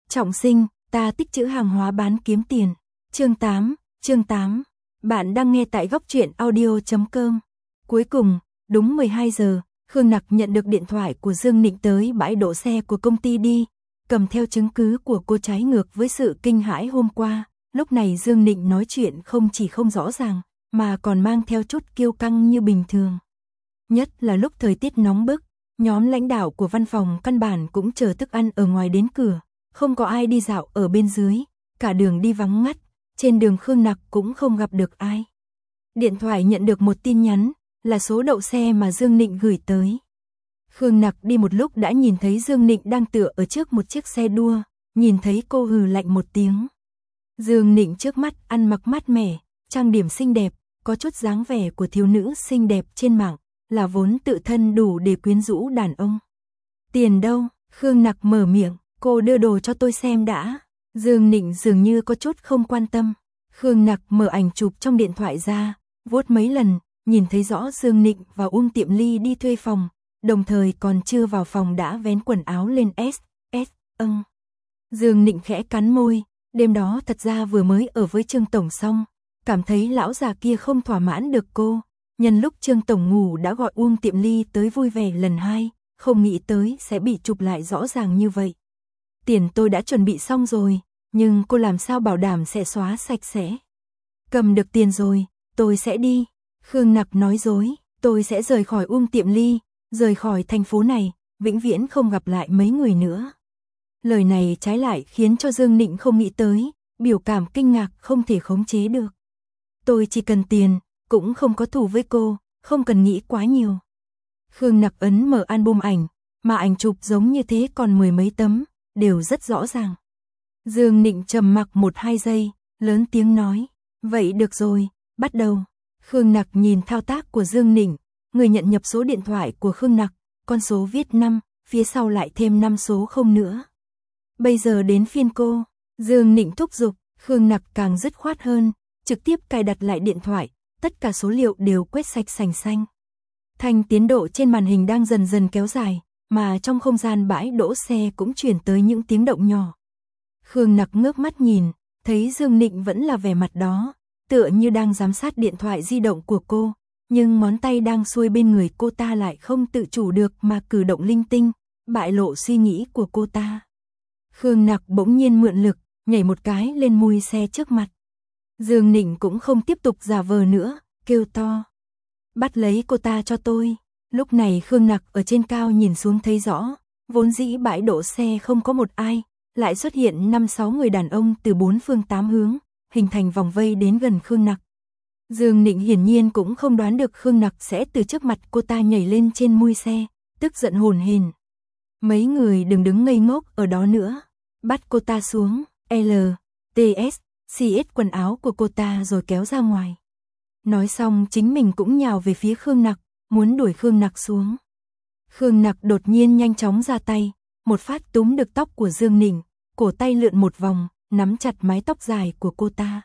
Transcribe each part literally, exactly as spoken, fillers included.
Trọng sinh, ta tích trữ hàng hóa bán kiếm tiền. Chương tám, chương tám. Bạn đang nghe tại góc truyện audio chấm com. Cuối cùng, đúng mười hai giờ, Khương Nặc nhận được điện thoại của Dương Nịnh tới bãi đỗ xe của công ty đi, cầm theo chứng cứ của cô trái ngược với sự kinh hãi hôm qua. Lúc này Dương Nịnh nói chuyện không chỉ không rõ ràng, mà còn mang theo chút kiêu căng như bình thường. Nhất là lúc thời tiết nóng bức, nhóm lãnh đạo của văn phòng căn bản cũng chờ thức ăn ở ngoài đến cửa, không có ai đi dạo ở bên dưới, cả đường đi vắng ngắt, trên đường Khương Nặc cũng không gặp được ai. Điện thoại nhận được một tin nhắn, là số đậu xe mà Dương Nịnh gửi tới. Khương Nặc đi một lúc đã nhìn thấy Dương Nịnh đang tựa ở trước một chiếc xe đua, nhìn thấy cô hừ lạnh một tiếng. Dương Nịnh trước mắt ăn mặc mát mẻ, trang điểm xinh đẹp, có chút dáng vẻ của thiếu nữ xinh đẹp trên mạng, là vốn tự thân đủ để quyến rũ đàn ông. Tiền đâu? Khương Nặc mở miệng, cô đưa đồ cho tôi xem đã. Dương Nịnh dường như có chút không quan tâm. Khương Nặc mở ảnh chụp trong điện thoại ra, vuốt mấy lần, nhìn thấy rõ Dương Nịnh và Uông Tiệm Ly đi thuê phòng, đồng thời còn chưa vào phòng đã vén quần áo lên S, S, âng. Dương Nịnh khẽ cắn môi, đêm đó thật ra vừa mới ở với Trương Tổng xong, cảm thấy lão già kia không thỏa mãn được cô, nhân lúc Trương Tổng ngủ đã gọi Uông Tiệm Ly tới vui vẻ lần hai, không nghĩ tới sẽ bị chụp lại rõ ràng như vậy. Tiền tôi đã chuẩn bị xong rồi, nhưng cô làm sao bảo đảm sẽ xóa sạch sẽ. Cầm được tiền rồi, tôi sẽ đi. Khương Nặc nói dối, tôi sẽ rời khỏi Uông Tiệm Ly, rời khỏi thành phố này, vĩnh viễn không gặp lại mấy người nữa. Lời này trái lại khiến cho Dương Nịnh không nghĩ tới, biểu cảm kinh ngạc không thể khống chế được. Tôi chỉ cần tiền, cũng không có thù với cô, không cần nghĩ quá nhiều. Khương Nặc ấn mở album ảnh, mà ảnh chụp giống như thế còn mười mấy tấm, đều rất rõ ràng. Dương Nịnh trầm mặc một hai giây, lớn tiếng nói, vậy được rồi, bắt đầu. Khương Nặc nhìn thao tác của Dương Nịnh, người nhận nhập số điện thoại của Khương Nặc, con số viết năm, phía sau lại thêm năm số không nữa. Bây giờ đến phiên cô, Dương Nịnh thúc giục, Khương Nặc càng dứt khoát hơn, trực tiếp cài đặt lại điện thoại, tất cả số liệu đều quét sạch sành xanh. Thanh tiến độ trên màn hình đang dần dần kéo dài, mà trong không gian bãi đỗ xe cũng chuyển tới những tiếng động nhỏ. Khương Nặc ngước mắt nhìn, thấy Dương Nịnh vẫn là vẻ mặt đó, tựa như đang giám sát điện thoại di động của cô, nhưng ngón tay đang xuôi bên người cô ta lại không tự chủ được mà cử động linh tinh, bại lộ suy nghĩ của cô ta. Khương Nặc bỗng nhiên mượn lực, nhảy một cái lên mui xe trước mặt. Dương Nịnh cũng không tiếp tục giả vờ nữa, kêu to. Bắt lấy cô ta cho tôi. Lúc này Khương Nặc ở trên cao nhìn xuống thấy rõ, vốn dĩ bãi đỗ xe không có một ai, lại xuất hiện năm sáu người đàn ông từ bốn phương tám hướng, hình thành vòng vây đến gần Khương Nặc. Dương Nịnh hiển nhiên cũng không đoán được Khương Nặc sẽ từ trước mặt cô ta nhảy lên trên mui xe, tức giận hồn hển. Mấy người đừng đứng ngây ngốc ở đó nữa, bắt cô ta xuống, L, T S, C S quần áo của cô ta rồi kéo ra ngoài. Nói xong chính mình cũng nhào về phía Khương Nặc, muốn đuổi Khương Nặc xuống. Khương Nặc đột nhiên nhanh chóng ra tay, một phát túm được tóc của Dương Nịnh, cổ tay lượn một vòng, nắm chặt mái tóc dài của cô ta.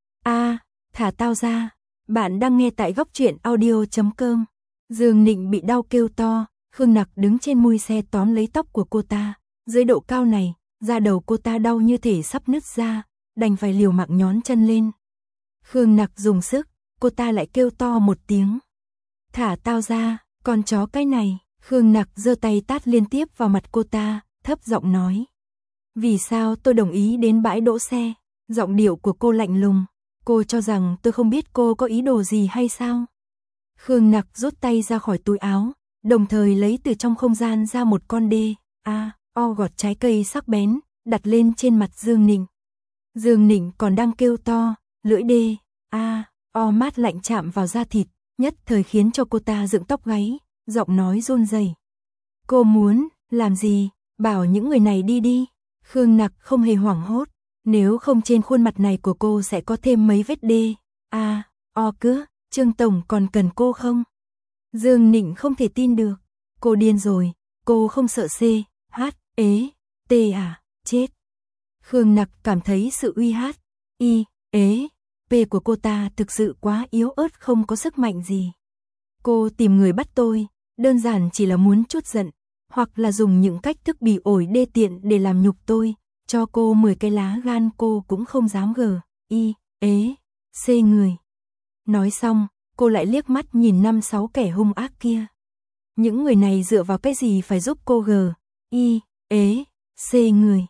A, thả tao ra, bạn đang nghe tại góc truyện audio chấm com. Dương Nịnh bị đau kêu to, Khương Nặc đứng trên mui xe tóm lấy tóc của cô ta, dưới độ cao này, da đầu cô ta đau như thể sắp nứt ra, đành phải liều mạng nhón chân lên. Khương Nặc dùng sức, cô ta lại kêu to một tiếng. Thả tao ra, con chó cái này. Khương Nặc giơ tay tát liên tiếp vào mặt cô ta, thấp giọng nói. Vì sao tôi đồng ý đến bãi đỗ xe? Giọng điệu của cô lạnh lùng. Cô cho rằng tôi không biết cô có ý đồ gì hay sao? Khương Nặc rút tay ra khỏi túi áo, đồng thời lấy từ trong không gian ra một con đê, a, o gọt trái cây sắc bén, đặt lên trên mặt Dương Nịnh. Dương Nịnh còn đang kêu to, lưỡi đê, a, o mát lạnh chạm vào da thịt, nhất thời khiến cho cô ta dựng tóc gáy, giọng nói run rẩy. Cô muốn làm gì? Bảo những người này đi đi. Khương Nặc không hề hoảng hốt, nếu không trên khuôn mặt này của cô sẽ có thêm mấy vết đê, a, o cứa, Trương Tổng còn cần cô không? Dương Nịnh không thể tin được, cô điên rồi, cô không sợ C, H, ế, T à, chết. Khương Nặc cảm thấy sự uy hát, I, ế, P của cô ta thực sự quá yếu ớt, không có sức mạnh gì. Cô tìm người bắt tôi, đơn giản chỉ là muốn chút giận, hoặc là dùng những cách thức bỉ ổi đê tiện để làm nhục tôi, cho cô mười cái lá gan cô cũng không dám gờ, y, ế, xê người. Nói xong, cô lại liếc mắt nhìn năm sáu kẻ hung ác kia. Những người này dựa vào cái gì phải giúp cô gờ, y, ế, xê người.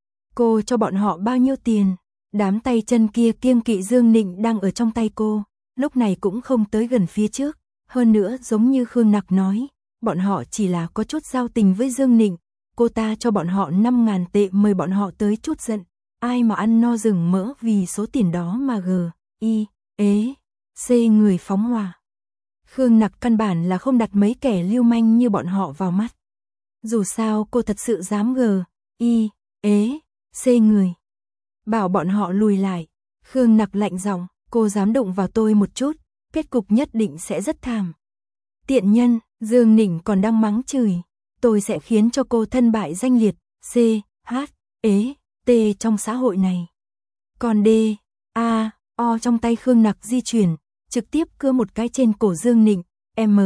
Cô cho bọn họ bao nhiêu tiền? Đám tay chân kia kiêng kỵ Dương Nịnh đang ở trong tay cô, lúc này cũng không tới gần phía trước. Hơn nữa giống như Khương Nặc nói, bọn họ chỉ là có chút giao tình với Dương Nịnh. Cô ta cho bọn họ năm ngàn tệ mời bọn họ tới chút giận. Ai mà ăn no rừng mỡ vì số tiền đó mà gờ, y, ế, xê người phóng hỏa. Khương Nặc căn bản là không đặt mấy kẻ lưu manh như bọn họ vào mắt. Dù sao cô thật sự dám gờ, y, ế, xê người. Bảo bọn họ lùi lại. Khương Nặc lạnh giọng, cô dám đụng vào tôi một chút, kết cục nhất định sẽ rất thảm. Tiện nhân, Dương Nịnh còn đang mắng chửi. Tôi sẽ khiến cho cô thân bại danh liệt, C, H, ế, T trong xã hội này. Còn D, A, O trong tay Khương Nặc di chuyển, trực tiếp cưa một cái trên cổ Dương Nịnh, M,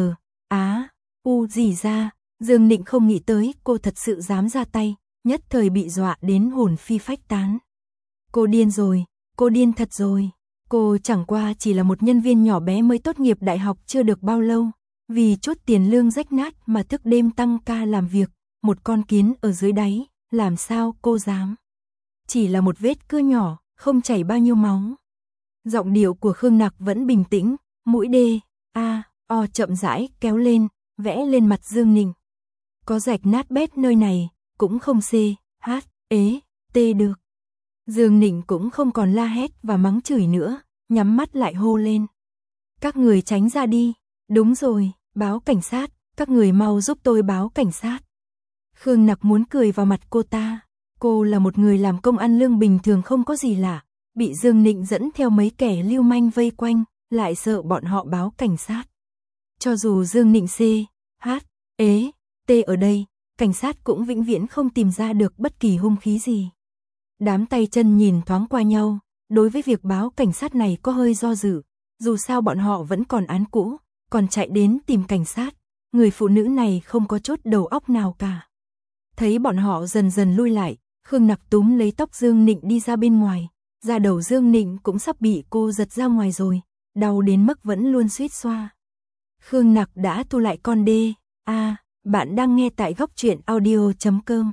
Á, U gì ra. Dương Nịnh không nghĩ tới cô thật sự dám ra tay, nhất thời bị dọa đến hồn phi phách tán. Cô điên rồi, cô điên thật rồi. Cô chẳng qua chỉ là một nhân viên nhỏ bé mới tốt nghiệp đại học chưa được bao lâu. Vì chút tiền lương rách nát mà thức đêm tăng ca làm việc, một con kiến ở dưới đáy, làm sao cô dám. Chỉ là một vết cưa nhỏ, không chảy bao nhiêu máu. Giọng điệu của Khương Nặc vẫn bình tĩnh, mũi D, A, O chậm rãi kéo lên, vẽ lên mặt Dương Nịnh. Có rạch nát bét nơi này, cũng không C, H, ế, T được. Dương Nịnh cũng không còn la hét và mắng chửi nữa, nhắm mắt lại hô lên. Các người tránh ra đi. Đúng rồi, báo cảnh sát, các người mau giúp tôi báo cảnh sát. Khương Nặc muốn cười vào mặt cô ta. Cô là một người làm công ăn lương bình thường không có gì lạ, bị Dương Nịnh dẫn theo mấy kẻ lưu manh vây quanh, lại sợ bọn họ báo cảnh sát. Cho dù Dương Nịnh C, H, ế, T ở đây, cảnh sát cũng vĩnh viễn không tìm ra được bất kỳ hung khí gì. Đám tay chân nhìn thoáng qua nhau, đối với việc báo cảnh sát này có hơi do dự, dù sao bọn họ vẫn còn án cũ, còn chạy đến tìm cảnh sát, người phụ nữ này không có chút đầu óc nào cả. Thấy bọn họ dần dần lui lại, Khương Nặc túm lấy tóc Dương Nịnh đi ra bên ngoài, da đầu Dương Nịnh cũng sắp bị cô giật ra ngoài rồi, đau đến mức vẫn luôn suýt xoa. Khương Nặc đã thu lại con D, A, bạn đang nghe tại góc truyện audio chấm com.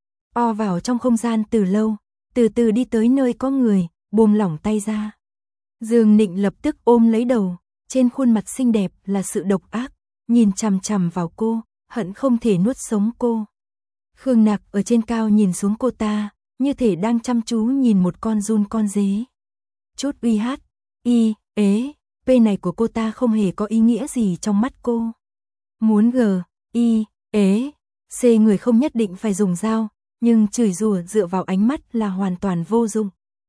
O vào trong không gian từ lâu, từ từ đi tới nơi có người, buông lỏng tay ra. Dương Nịnh lập tức ôm lấy đầu, trên khuôn mặt xinh đẹp là sự độc ác, nhìn chằm chằm vào cô, hận không thể nuốt sống cô. Khương Nặc ở trên cao nhìn xuống cô ta, như thể đang chăm chú nhìn một con giun con dế. Chút uy hát, y, ế, p này của cô ta không hề có ý nghĩa gì trong mắt cô. Muốn g, y, ế, c người không nhất định phải dùng dao, nhưng chửi rủa dựa vào ánh mắt là hoàn toàn vô dụng.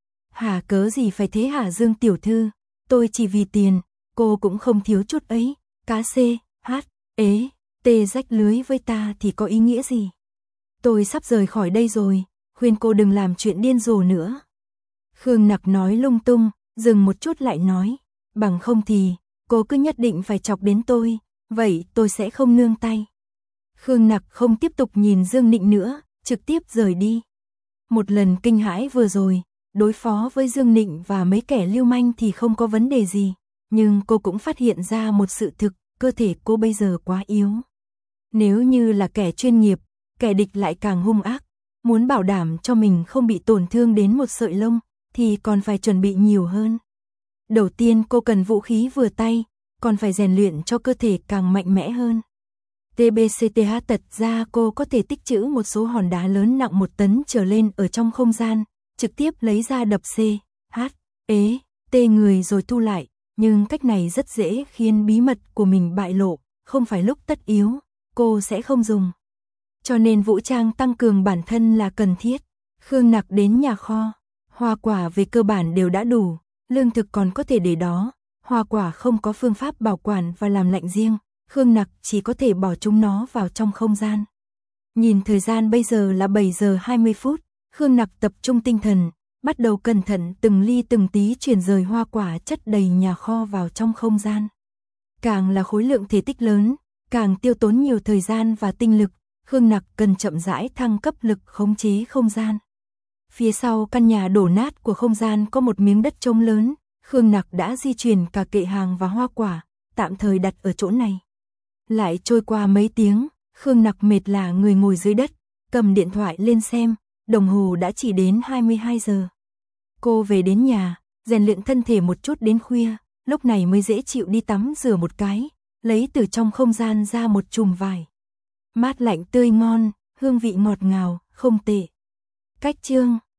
Hả cớ gì phải thế hả Dương tiểu thư, tôi chỉ vì tiền, cô cũng không thiếu chút ấy, cá C, H, ế, T rách lưới với ta thì có ý nghĩa gì. Tôi sắp rời khỏi đây rồi, khuyên cô đừng làm chuyện điên rồ nữa. Khương Nặc nói lung tung, dừng một chút lại nói, bằng không thì, cô cứ nhất định phải chọc đến tôi, vậy tôi sẽ không nương tay. Khương Nặc không tiếp tục nhìn Dương Nịnh nữa, trực tiếp rời đi. Một lần kinh hãi vừa rồi, đối phó với Dương Nịnh và mấy kẻ lưu manh thì không có vấn đề gì, nhưng cô cũng phát hiện ra một sự thực, cơ thể cô bây giờ quá yếu. Nếu như là kẻ chuyên nghiệp, kẻ địch lại càng hung ác, muốn bảo đảm cho mình không bị tổn thương đến một sợi lông, thì còn phải chuẩn bị nhiều hơn. Đầu tiên cô cần vũ khí vừa tay, còn phải rèn luyện cho cơ thể càng mạnh mẽ hơn. tê bê xê tê hát tật ra cô có thể tích trữ một số hòn đá lớn nặng một tấn trở lên ở trong không gian, trực tiếp lấy ra đập C, H, ế, T người rồi thu lại, nhưng cách này rất dễ khiến bí mật của mình bại lộ, không phải lúc tất yếu, cô sẽ không dùng. Cho nên vũ trang tăng cường bản thân là cần thiết. Khương Nặc đến nhà kho, hoa quả về cơ bản đều đã đủ, lương thực còn có thể để đó, hoa quả không có phương pháp bảo quản và làm lạnh riêng, Khương Nặc chỉ có thể bỏ chúng nó vào trong không gian. Nhìn thời gian bây giờ là bảy giờ hai mươi phút, Khương Nặc tập trung tinh thần, bắt đầu cẩn thận từng ly từng tí chuyển rời hoa quả chất đầy nhà kho vào trong không gian. Càng là khối lượng thể tích lớn, càng tiêu tốn nhiều thời gian và tinh lực, Khương Nặc cần chậm rãi thăng cấp lực khống chế không gian. Phía sau căn nhà đổ nát của không gian có một miếng đất trống lớn, Khương Nặc đã di chuyển cả kệ hàng và hoa quả, tạm thời đặt ở chỗ này. Lại trôi qua mấy tiếng, Khương Nặc mệt lả người ngồi dưới đất, cầm điện thoại lên xem, đồng hồ đã chỉ đến hai mươi hai giờ. Cô về đến nhà, rèn luyện thân thể một chút đến khuya, lúc này mới dễ chịu đi tắm rửa một cái, lấy từ trong không gian ra một chùm vải. Mát lạnh tươi ngon, hương vị ngọt ngào, không tệ. Cách chương